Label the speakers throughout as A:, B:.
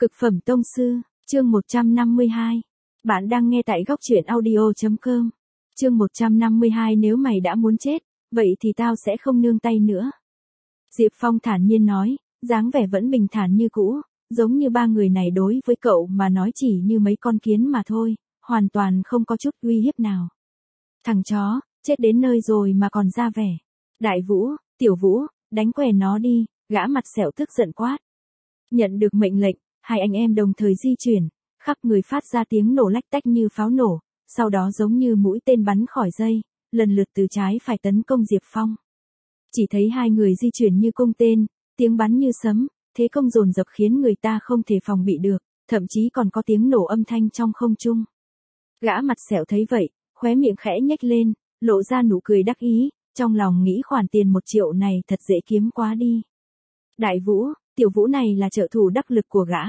A: Cực phẩm tông sư, chương 152. Bạn đang nghe tại góc truyện audio.com. Chương 152 nếu mày đã muốn chết, vậy thì tao sẽ không nương tay nữa. Diệp Phong thản nhiên nói, dáng vẻ vẫn bình thản như cũ, giống như ba người này đối với cậu mà nói chỉ như mấy con kiến mà thôi, hoàn toàn không có chút uy hiếp nào. Thằng chó, chết đến nơi rồi mà còn ra vẻ. Đại Vũ, Tiểu Vũ, đánh què nó đi, gã mặt sẹo tức giận quát. Nhận được mệnh lệnh, hai anh em đồng thời di chuyển, khắp người phát ra tiếng nổ lách tách như pháo nổ, sau đó giống như mũi tên bắn khỏi dây, lần lượt từ trái phải tấn công Diệp Phong. Chỉ thấy hai người di chuyển như cung tên, tiếng bắn như sấm, thế công dồn dập khiến người ta không thể phòng bị được, thậm chí còn có tiếng nổ âm thanh trong không trung. Gã mặt sẹo thấy vậy, khóe miệng khẽ nhếch lên, lộ ra nụ cười đắc ý, trong lòng nghĩ khoản tiền 1 triệu này thật dễ kiếm quá đi. Đại Vũ, Tiểu Vũ này là trợ thủ đắc lực của gã.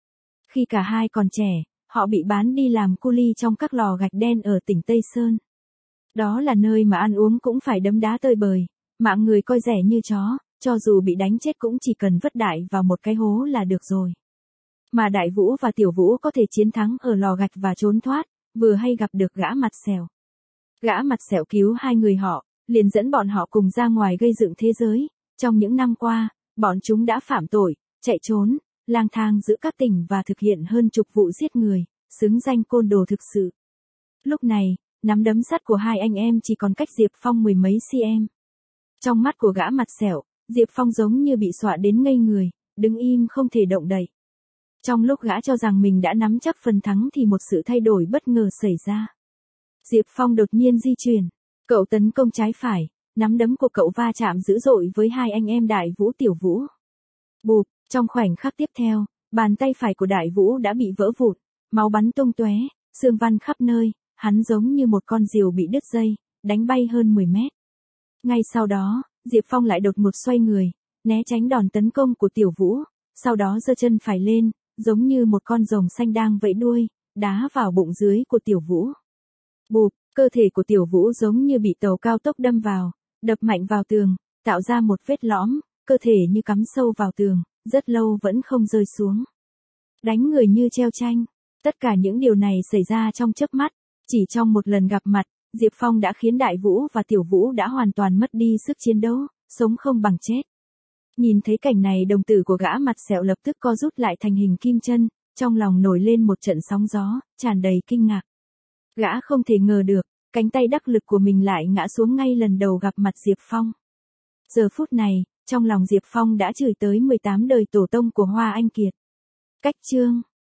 A: Khi cả hai còn trẻ, họ bị bán đi làm cu li trong các lò gạch đen ở tỉnh Tây Sơn. Đó là nơi mà ăn uống cũng phải đấm đá tơi bời, mạng người coi rẻ như chó, cho dù bị đánh chết cũng chỉ cần vứt đại vào một cái hố là được rồi. Mà Đại Vũ và Tiểu Vũ có thể chiến thắng ở lò gạch và trốn thoát, vừa hay gặp được gã mặt sẹo. Gã mặt sẹo cứu hai người họ, liền dẫn bọn họ cùng ra ngoài gây dựng thế giới. Trong những năm qua, bọn chúng đã phạm tội, chạy trốn, lang thang giữa các tỉnh và thực hiện hơn chục vụ giết người, xứng danh côn đồ thực sự. Lúc này, nắm đấm sắt của hai anh em chỉ còn cách Diệp Phong 10 mấy cm. Trong mắt của gã mặt sẹo, Diệp Phong giống như bị dọa đến ngây người, đứng im không thể động đậy. Trong lúc gã cho rằng mình đã nắm chắc phần thắng thì một sự thay đổi bất ngờ xảy ra. Diệp Phong đột nhiên di chuyển, cậu tấn công trái phải, nắm đấm của cậu va chạm dữ dội với hai anh em Đại Vũ Tiểu Vũ. Bụp, trong khoảnh khắc tiếp theo, bàn tay phải của Đại Vũ đã bị vỡ vụn, máu bắn tung tóe, xương văn khắp nơi, hắn giống như một con diều bị đứt dây, đánh bay hơn 10 mét. Ngay sau đó, Diệp Phong lại đột ngột xoay người, né tránh đòn tấn công của Tiểu Vũ, sau đó giơ chân phải lên, giống như một con rồng xanh đang vẫy đuôi, đá vào bụng dưới của Tiểu Vũ. Bụp, cơ thể của Tiểu Vũ giống như bị tàu cao tốc đâm vào, đập mạnh vào tường, tạo ra một vết lõm, cơ thể như cắm sâu vào tường, rất lâu vẫn không rơi xuống. Đánh người như treo tranh. Tất cả những điều này xảy ra trong chớp mắt, chỉ trong một lần gặp mặt, Diệp Phong đã khiến Đại Vũ và Tiểu Vũ đã hoàn toàn mất đi sức chiến đấu, sống không bằng chết. Nhìn thấy cảnh này, đồng tử của gã mặt sẹo lập tức co rút lại thành hình kim chân, trong lòng nổi lên một trận sóng gió, tràn đầy kinh ngạc. Gã không thể ngờ được, cánh tay đắc lực của mình lại ngã xuống ngay lần đầu gặp mặt Diệp Phong. Giờ phút này, trong lòng Diệp Phong đã chửi tới 18 đời tổ tông của Hoa Anh Kiệt. Cách chương